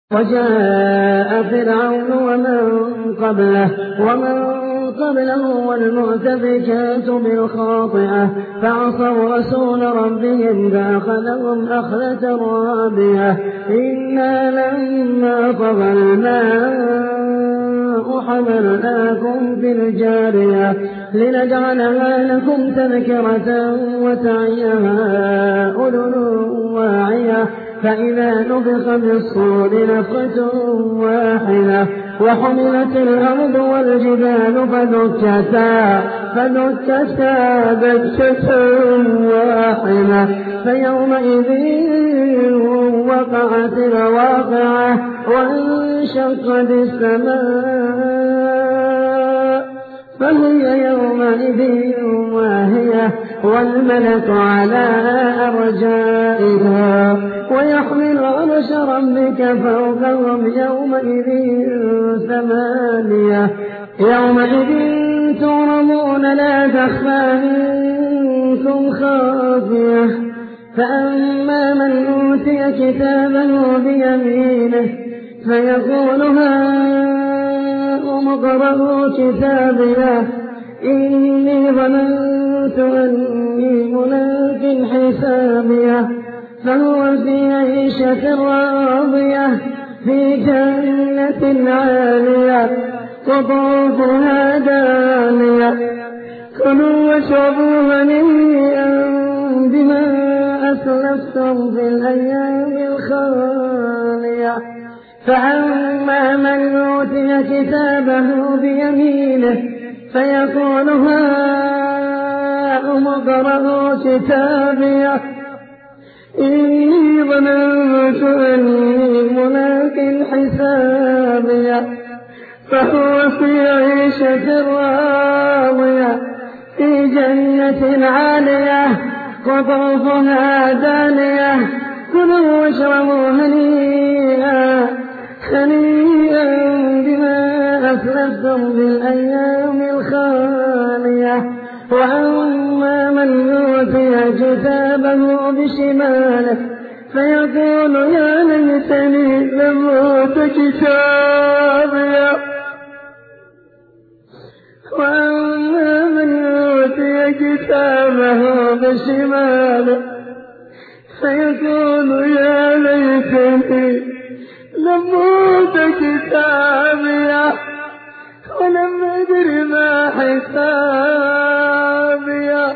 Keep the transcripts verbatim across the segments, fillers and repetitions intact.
وجاء فرعون ومن قبله ومن قبله والمؤتفكات بالخاطئة فعصوا رسول ربهم فأخذهم أخذة رابية إنا لما طغى الماء حملناكم في الجارية لنجعلها لكم تذكرة وتعيها أذن واعية فإذا نفخ في الصور نفخة واحدة وحملت الأرض والجبال فدكتا فدكتا دكة واحدة فيومئذ وقعت الواقعة وانشقت السماء فهي يومئذ واهية والملك على أرجائها ويحمل عرش ربك فوقهم يومئذ ثمانية يومئذ تعرضون لا تخفى منكم خافية فأما من أوتي كتابه بيمينه فيقول هاؤم اقرءوا كتابيه إني ظننت أني ملاق حسابيه فهو في عيشة راضية في جنة عالية قطوفها دانية كلوا واشربوا هنيئا بما أسلفتم في الأيام الخالية فأما من أوتي كتابه بيمينه فيقول هاؤم اقرءوا كتابيه إني ظننت أني ملاق حسابيه فهو في عيشة راضية في جنة عالية قطوفها دانية كلوا واشربوا هنيئا هنيئا بما أسلفتم في الأيام الخالية وأما من أوتي كتابه بشماله فيقول يا ليتني لم أوت كتابيه وأما من أوتي كتابه بشماله فيقول يا ليتني لم أوت كتابيه ولم أدر ما حسابيه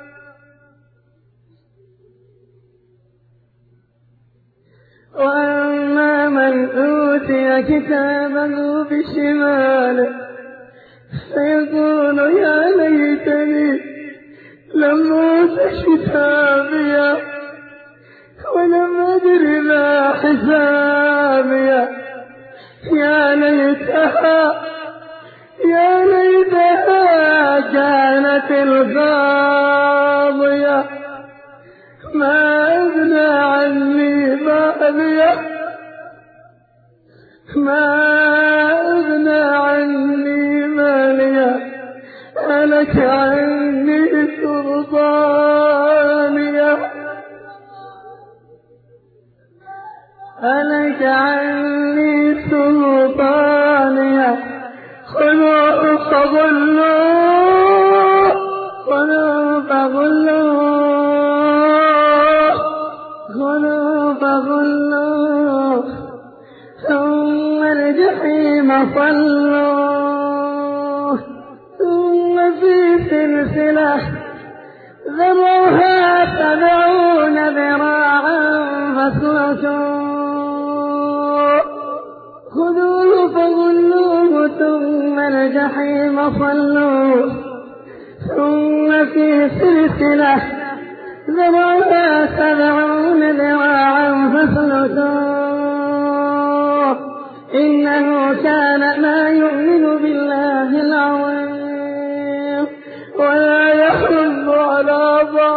وأما من أوتي كتابه بشماله فيقول يا ليتني لم أوت كتابيه ولم أدر ما حسابيه يا ليتها يا ليتها كانت القاضية ما أغنى عني ماليه ما أغنى عني ماليه هلك عني سلطانيه هلك عني سلطانيه خذوه فغلوه خذوه فغلوه خذوه فغلوه ثم الجحيم صلوه ثم في سلسلة ذرعها سبعون ذراعا فاسلكوه خذوه فغلوه ثم الجحيم صلوه ثم في سلسلة ذرعها سبعون ذراعا فاسلكوه إنه كان لا يؤمن بالله العظيم ولا يحض على